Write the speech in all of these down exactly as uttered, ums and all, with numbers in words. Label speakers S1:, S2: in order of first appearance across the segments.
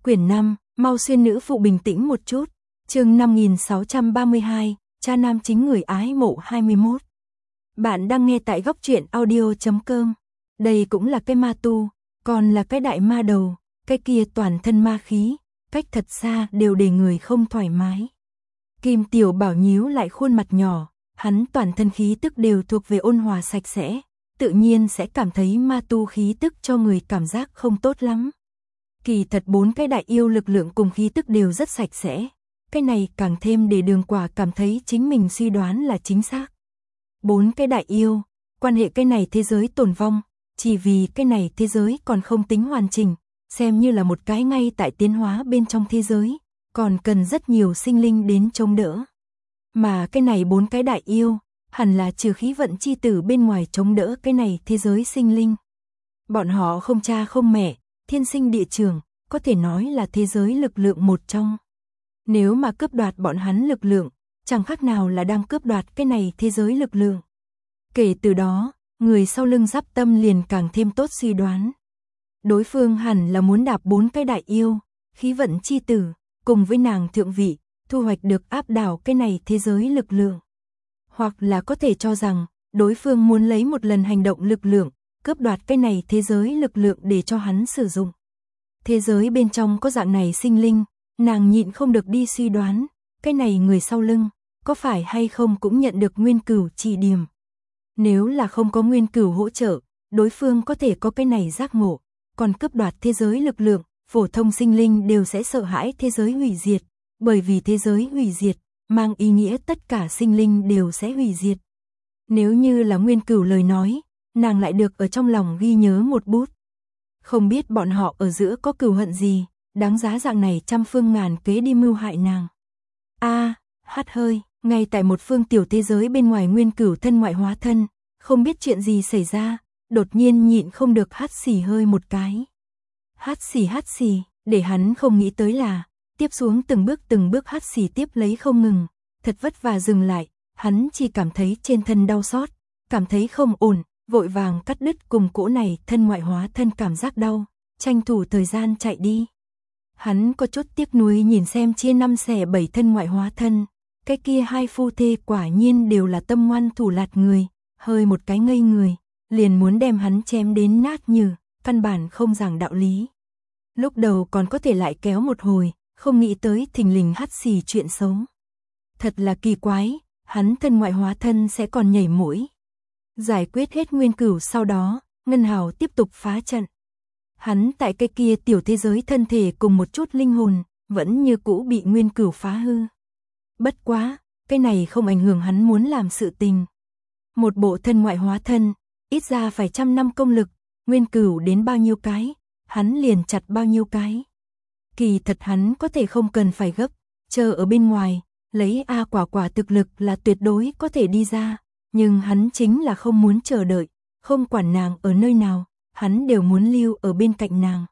S1: Quyển năm, mau xuyên nữ phụ bình tĩnh một chút. Chương năm nghìn sáu trăm ba mươi hai, cha nam chính người ái mộ hai mươi mốt. Bạn đang nghe tại góc truyện audio chấm com. Đây cũng là cái ma tu, còn là cái đại ma đầu, cái kia toàn thân ma khí, cách thật xa đều để người không thoải mái. Kim Tiểu Bảo nhíu lại khuôn mặt nhỏ, hắn toàn thân khí tức đều thuộc về ôn hòa sạch sẽ, tự nhiên sẽ cảm thấy ma tu khí tức cho người cảm giác không tốt lắm. Kỳ thật bốn cái đại yêu lực lượng cùng khí tức đều rất sạch sẽ, cái này càng thêm để Đường Quả cảm thấy chính mình suy đoán là chính xác. Bốn cái đại yêu, quan hệ cái này thế giới tồn vong, chỉ vì cái này thế giới còn không tính hoàn chỉnh, xem như là một cái ngay tại tiến hóa bên trong thế giới, còn cần rất nhiều sinh linh đến chống đỡ. Mà cái này bốn cái đại yêu, hẳn là trừ khí vận chi tử bên ngoài chống đỡ cái này thế giới sinh linh. Bọn họ không cha không mẹ, thiên sinh địa trường, có thể nói là thế giới lực lượng một trong. Nếu mà cướp đoạt bọn hắn lực lượng, chẳng khác nào là đang cướp đoạt cái này thế giới lực lượng. Kể từ đó, người sau lưng Giáp Tâm liền càng thêm tốt suy đoán. Đối phương hẳn là muốn đạp bốn cái đại yêu, khí vận chi tử, cùng với nàng thượng vị, thu hoạch được áp đảo cái này thế giới lực lượng. Hoặc là có thể cho rằng, đối phương muốn lấy một lần hành động lực lượng, cướp đoạt cái này thế giới lực lượng để cho hắn sử dụng. Thế giới bên trong có dạng này sinh linh, nàng nhịn không được đi suy đoán, cái này người sau lưng, có phải hay không cũng nhận được Nguyên Cửu chỉ điểm. Nếu là không có Nguyên Cửu hỗ trợ, đối phương có thể có cái này giác ngộ, còn cướp đoạt thế giới lực lượng, phổ thông sinh linh đều sẽ sợ hãi thế giới hủy diệt, bởi vì thế giới hủy diệt, mang ý nghĩa tất cả sinh linh đều sẽ hủy diệt. Nếu như là Nguyên Cửu lời nói, nàng lại được ở trong lòng ghi nhớ một bút. Không biết bọn họ ở giữa có cừu hận gì, đáng giá dạng này trăm phương ngàn kế đi mưu hại nàng. A, à, hắt hơi, ngay tại một phương tiểu thế giới bên ngoài Nguyên Cửu thân ngoại hóa thân, không biết chuyện gì xảy ra, đột nhiên nhịn không được hắt xì hơi một cái. Hắt xì hắt xì, để hắn không nghĩ tới là, tiếp xuống từng bước từng bước hắt xì tiếp lấy không ngừng, thật vất vả dừng lại, hắn chỉ cảm thấy trên thân đau xót, cảm thấy không ổn, vội vàng cắt đứt cùng cỗ này thân ngoại hóa thân cảm giác đau, tranh thủ thời gian chạy đi. Hắn có chút tiếc nuối nhìn xem chia năm xẻ bảy thân ngoại hóa thân, cái kia hai phu thê quả nhiên đều là tâm ngoan thủ lạt người, hơi một cái ngây người, liền muốn đem hắn chém đến nát như, căn bản không giảng đạo lý. Lúc đầu còn có thể lại kéo một hồi, không nghĩ tới thình lình hắt xì chuyện xấu. Thật là kỳ quái, hắn thân ngoại hóa thân sẽ còn nhảy mũi. Giải quyết hết Nguyên Cửu sau đó, Ngân Hào tiếp tục phá trận. Hắn tại cái kia tiểu thế giới thân thể cùng một chút linh hồn, vẫn như cũ bị Nguyên Cửu phá hư. Bất quá, cái này không ảnh hưởng hắn muốn làm sự tình. Một bộ thân ngoại hóa thân, ít ra phải trăm năm công lực, Nguyên Cửu đến bao nhiêu cái, hắn liền chặt bao nhiêu cái. Kỳ thật hắn có thể không cần phải gấp, chờ ở bên ngoài, lấy A Quả Quả thực lực là tuyệt đối có thể đi ra, nhưng hắn chính là không muốn chờ đợi, không quản nàng ở nơi nào, hắn đều muốn lưu ở bên cạnh nàng.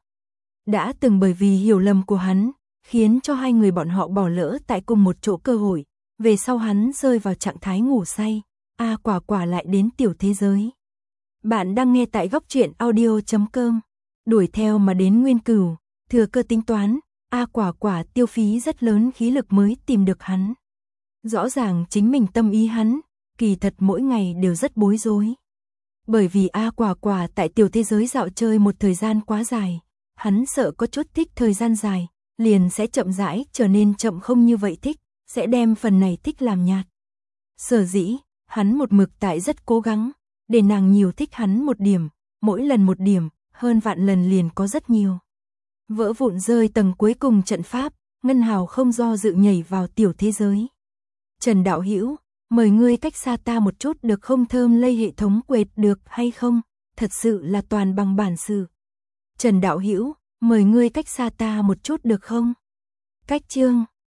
S1: Đã từng bởi vì hiểu lầm của hắn, khiến cho hai người bọn họ bỏ lỡ tại cùng một chỗ cơ hội, về sau hắn rơi vào trạng thái ngủ say, A Quả Quả lại đến tiểu thế giới. Bạn đang nghe tại góc truyện audio chấm com. Đuổi theo mà đến Nguyên Cửu, thừa cơ tính toán, A Quả Quả tiêu phí rất lớn khí lực mới tìm được hắn. Rõ ràng chính mình tâm ý hắn, kỳ thật mỗi ngày đều rất bối rối. Bởi vì A Quả Quả tại tiểu thế giới dạo chơi một thời gian quá dài, hắn sợ có chút thích thời gian dài, liền sẽ chậm rãi trở nên chậm không như vậy thích, sẽ đem phần này thích làm nhạt. Sở dĩ, hắn một mực tại rất cố gắng, để nàng nhiều thích hắn một điểm, mỗi lần một điểm, hơn vạn lần liền có rất nhiều. Vỡ vụn rơi tầng cuối cùng trận pháp, Ngân Hào không do dự nhảy vào tiểu thế giới. Trần đạo hữu, mời ngươi cách xa ta một chút được không, thơm lây hệ thống quệt được hay không, thật sự là toàn bằng bản sự. Trần đạo hữu, mời ngươi cách xa ta một chút được không? Cách chương,